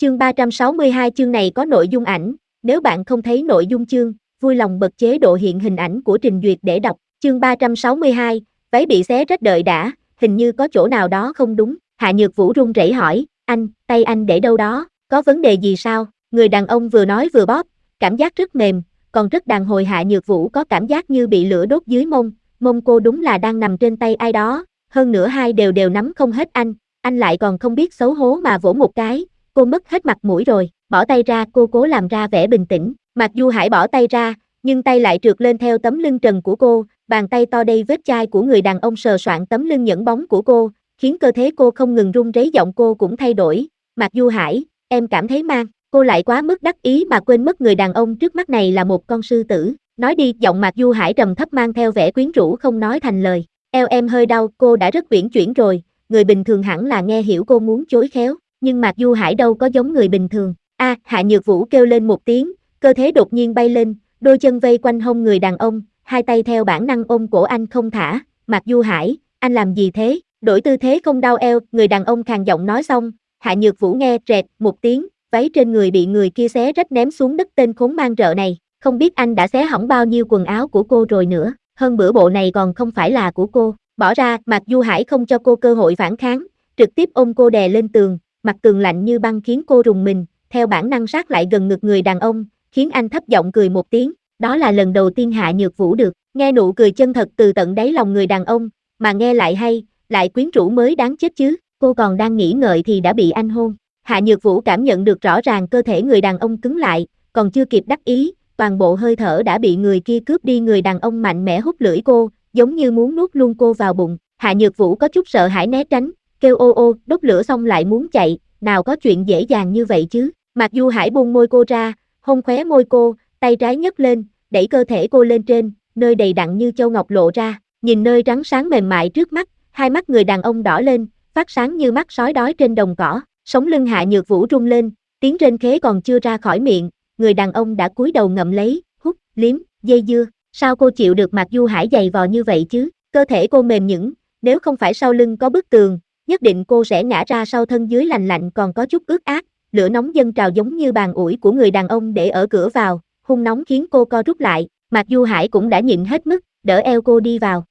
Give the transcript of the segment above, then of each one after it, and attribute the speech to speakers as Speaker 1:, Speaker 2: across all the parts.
Speaker 1: Chương 362 chương này có nội dung ảnh, nếu bạn không thấy nội dung chương, vui lòng bật chế độ hiện hình ảnh của trình duyệt để đọc. Chương 362, váy bị xé rách đợi đã, hình như có chỗ nào đó không đúng. Hạ Nhược Vũ run rẩy hỏi, anh, tay anh để đâu đó, có vấn đề gì sao? Người đàn ông vừa nói vừa bóp, cảm giác rất mềm, còn rất đàn hồi. Hạ Nhược Vũ có cảm giác như bị lửa đốt dưới mông cô đúng là đang nằm trên tay ai đó, hơn nữa hai đều nắm không hết. Anh lại còn không biết xấu hố mà vỗ một cái. Cô mất hết mặt mũi rồi, bỏ tay ra. Cô cố làm ra vẻ bình tĩnh. Mạc Du Hải bỏ tay ra, nhưng tay lại trượt lên theo tấm lưng trần của cô, bàn tay to đầy vết chai của người đàn ông sờ soạng tấm lưng nhẵn bóng của cô, khiến cơ thể cô không ngừng run rẩy. Giọng cô cũng thay đổi. Mạc Du Hải, em cảm thấy mang. Cô lại quá mức đắc ý mà quên mất người đàn ông trước mắt này là một con sư tử. Nói đi. Giọng Mạc Du Hải trầm thấp mang theo vẻ quyến rũ không nói thành lời. Eo em hơi đau. Cô đã rất uyển chuyển rồi, người bình thường hẳn là nghe hiểu cô muốn chối khéo, nhưng Mạc Du Hải đâu có giống người bình thường. Hạ Nhược Vũ kêu lên một tiếng, cơ thể đột nhiên bay lên, đôi chân vây quanh hông người đàn ông, hai tay theo bản năng ôm cổ anh không thả. Mạc Du Hải, anh làm gì thế? Đổi tư thế không đau eo. Người đàn ông khàn giọng nói xong, Hạ Nhược Vũ nghe rẹt một tiếng, váy trên người bị người kia xé rách ném xuống đất. Tên khốn mang rợ này, không biết anh đã xé hỏng bao nhiêu quần áo của cô rồi nữa, hơn bữa bộ này còn không phải là của cô. Bỏ ra. Mạc Du Hải không cho cô cơ hội phản kháng, trực tiếp ôm cô đè lên tường, mặt tường lạnh như băng khiến cô rùng mình, theo bản năng sát lại gần ngực người đàn ông, khiến anh thấp giọng cười một tiếng. Đó là lần đầu tiên Hạ Nhược Vũ được nghe nụ cười chân thật từ tận đáy lòng người đàn ông, mà nghe lại hay, lại quyến rũ mới đáng chết chứ. Cô còn đang nghĩ ngợi thì đã bị anh hôn. Hạ Nhược Vũ cảm nhận được rõ ràng cơ thể người đàn ông cứng lại, còn chưa kịp đắc ý, toàn bộ hơi thở đã bị người kia cướp đi. Người đàn ông mạnh mẽ hút lưỡi cô, giống như muốn nuốt luôn cô vào bụng. Hạ Nhược Vũ có chút sợ hãi né tránh, kêu ô ô. Đốt lửa xong lại muốn chạy, nào có chuyện dễ dàng như vậy chứ. Mạc Du Hải buông môi cô ra, hôn khóe môi cô, tay trái nhấc lên, đẩy cơ thể cô lên trên, nơi đầy đặn như châu ngọc lộ ra. Nhìn nơi trắng sáng mềm mại trước mắt, hai mắt người đàn ông đỏ lên, phát sáng như mắt sói đói trên đồng cỏ. Sống lưng Hạ Nhược Vũ rung lên, tiếng rên khế còn chưa ra khỏi miệng, người đàn ông đã cúi đầu ngậm lấy, hút, liếm, dây dưa. Sao cô chịu được Mạc Du Hải giày vò như vậy chứ? Cơ thể cô mềm nhũn, nếu không phải sau lưng có bức tường, nhất định cô sẽ ngã ra sau. Thân dưới lành lạnh còn có chút ướt át, lửa nóng dâng trào giống như bàn ủi của người đàn ông để ở cửa vào, hung nóng khiến cô co rút lại. Mạc Du Hải cũng đã nhịn hết mức, đỡ eo cô đi vào.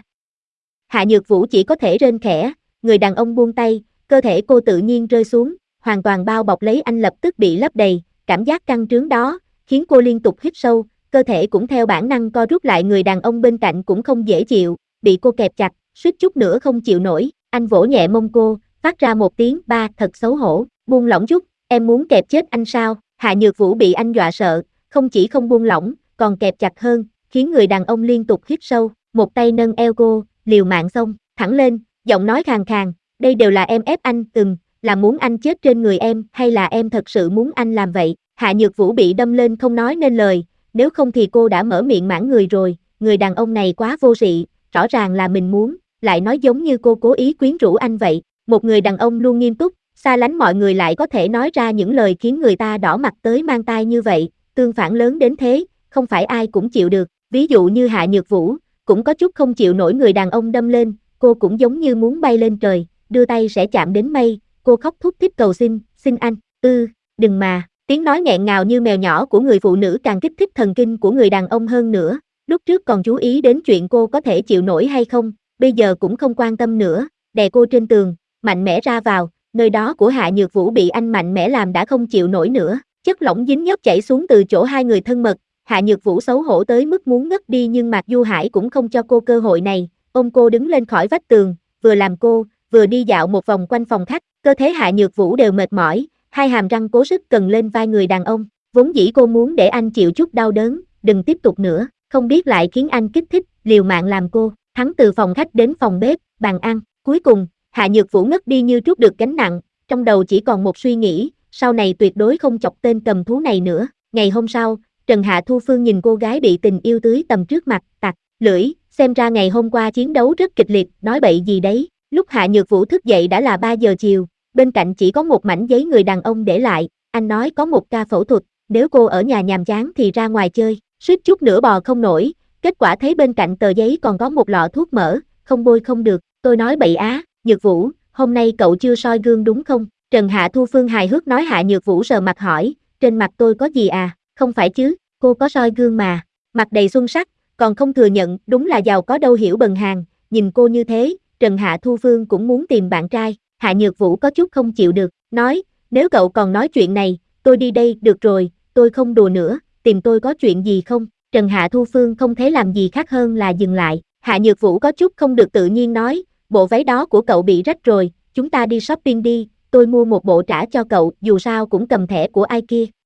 Speaker 1: Hạ Nhược Vũ chỉ có thể rên khẽ, người đàn ông buông tay, cơ thể cô tự nhiên rơi xuống, hoàn toàn bao bọc lấy anh, lập tức bị lấp đầy. Cảm giác căng trướng đó khiến cô liên tục hít sâu, cơ thể cũng theo bản năng co rút lại. Người đàn ông bên cạnh cũng không dễ chịu, bị cô kẹp chặt, suýt chút nữa không chịu nổi. Anh vỗ nhẹ mông cô, phát ra một tiếng ba thật xấu hổ. Buông lỏng chút, em muốn kẹp chết anh sao? Hạ Nhược Vũ bị anh dọa sợ, không chỉ không buông lỏng, còn kẹp chặt hơn, khiến người đàn ông liên tục hít sâu, một tay nâng eo cô, liều mạng xông thẳng lên, giọng nói khàn khàn, đây đều là em ép anh. Là muốn anh chết trên người em, hay là em thật sự muốn anh làm vậy? Hạ Nhược Vũ bị đâm lên không nói nên lời, nếu không thì cô đã mở miệng mãn người rồi. Người đàn ông này quá vô sĩ, rõ ràng là mình muốn, lại nói giống như cô cố ý quyến rũ anh vậy. Một người đàn ông luôn nghiêm túc, xa lánh mọi người lại có thể nói ra những lời khiến người ta đỏ mặt tới mang tai như vậy, tương phản lớn đến thế, không phải ai cũng chịu được. Ví dụ như Hạ Nhược Vũ, cũng có chút không chịu nổi người đàn ông đâm lên, cô cũng giống như muốn bay lên trời, đưa tay sẽ chạm đến mây. Cô khóc thút thít cầu xin anh, đừng mà. Tiếng nói nghẹn ngào như mèo nhỏ của người phụ nữ càng kích thích thần kinh của người đàn ông hơn nữa. Lúc trước còn chú ý đến chuyện cô có thể chịu nổi hay không, bây giờ cũng không quan tâm nữa, đè cô trên tường, mạnh mẽ ra vào, nơi đó của Hạ Nhược Vũ bị anh mạnh mẽ làm đã không chịu nổi nữa. Chất lỏng dính nhớp chảy xuống từ chỗ hai người thân mật, Hạ Nhược Vũ xấu hổ tới mức muốn ngất đi, nhưng Mạc Du Hải cũng không cho cô cơ hội này, ôm cô đứng lên khỏi vách tường, vừa làm cô, vừa đi dạo một vòng quanh phòng khách. Cơ thể Hạ Nhược Vũ đều mệt mỏi, hai hàm răng cố sức cần lên vai người đàn ông, vốn dĩ cô muốn để anh chịu chút đau đớn, đừng tiếp tục nữa, không biết lại khiến anh kích thích, liều mạng làm cô, thắng từ phòng khách đến phòng bếp, bàn ăn. Cuối cùng, Hạ Nhược Vũ ngất đi như trút được gánh nặng, trong đầu chỉ còn một suy nghĩ, sau này tuyệt đối không chọc tên cầm thú này nữa. Ngày hôm sau, Trần Hạ Thu Phương nhìn cô gái bị tình yêu tưới tầm trước mặt, tặc lưỡi, xem ra ngày hôm qua chiến đấu rất kịch liệt, nói bậy gì đấy. Lúc Hạ Nhược Vũ thức dậy đã là 3 giờ chiều, bên cạnh chỉ có một mảnh giấy người đàn ông để lại, anh nói có một ca phẫu thuật, nếu cô ở nhà nhàm chán thì ra ngoài chơi, suýt chút nữa bò không nổi, kết quả thấy bên cạnh tờ giấy còn có một lọ thuốc mỡ, không bôi không được. Tôi nói bậy á. Nhược Vũ, hôm nay cậu chưa soi gương đúng không? Trần Hạ Thu Phương hài hước nói. Hạ Nhược Vũ sờ mặt hỏi, trên mặt tôi có gì à, không phải chứ, cô có soi gương mà, mặt đầy xuân sắc, còn không thừa nhận, đúng là giàu có đâu hiểu bần hàng, nhìn cô như thế, Trần Hạ Thu Phương cũng muốn tìm bạn trai. Hạ Nhược Vũ có chút không chịu được, nói, nếu cậu còn nói chuyện này, tôi đi đây, được rồi, tôi không đùa nữa, tìm tôi có chuyện gì không? Trần Hạ Thu Phương không thấy làm gì khác hơn là dừng lại. Hạ Nhược Vũ có chút không được tự nhiên nói, bộ váy đó của cậu bị rách rồi, chúng ta đi shopping đi, tôi mua một bộ trả cho cậu, dù sao cũng cầm thẻ của ai kia.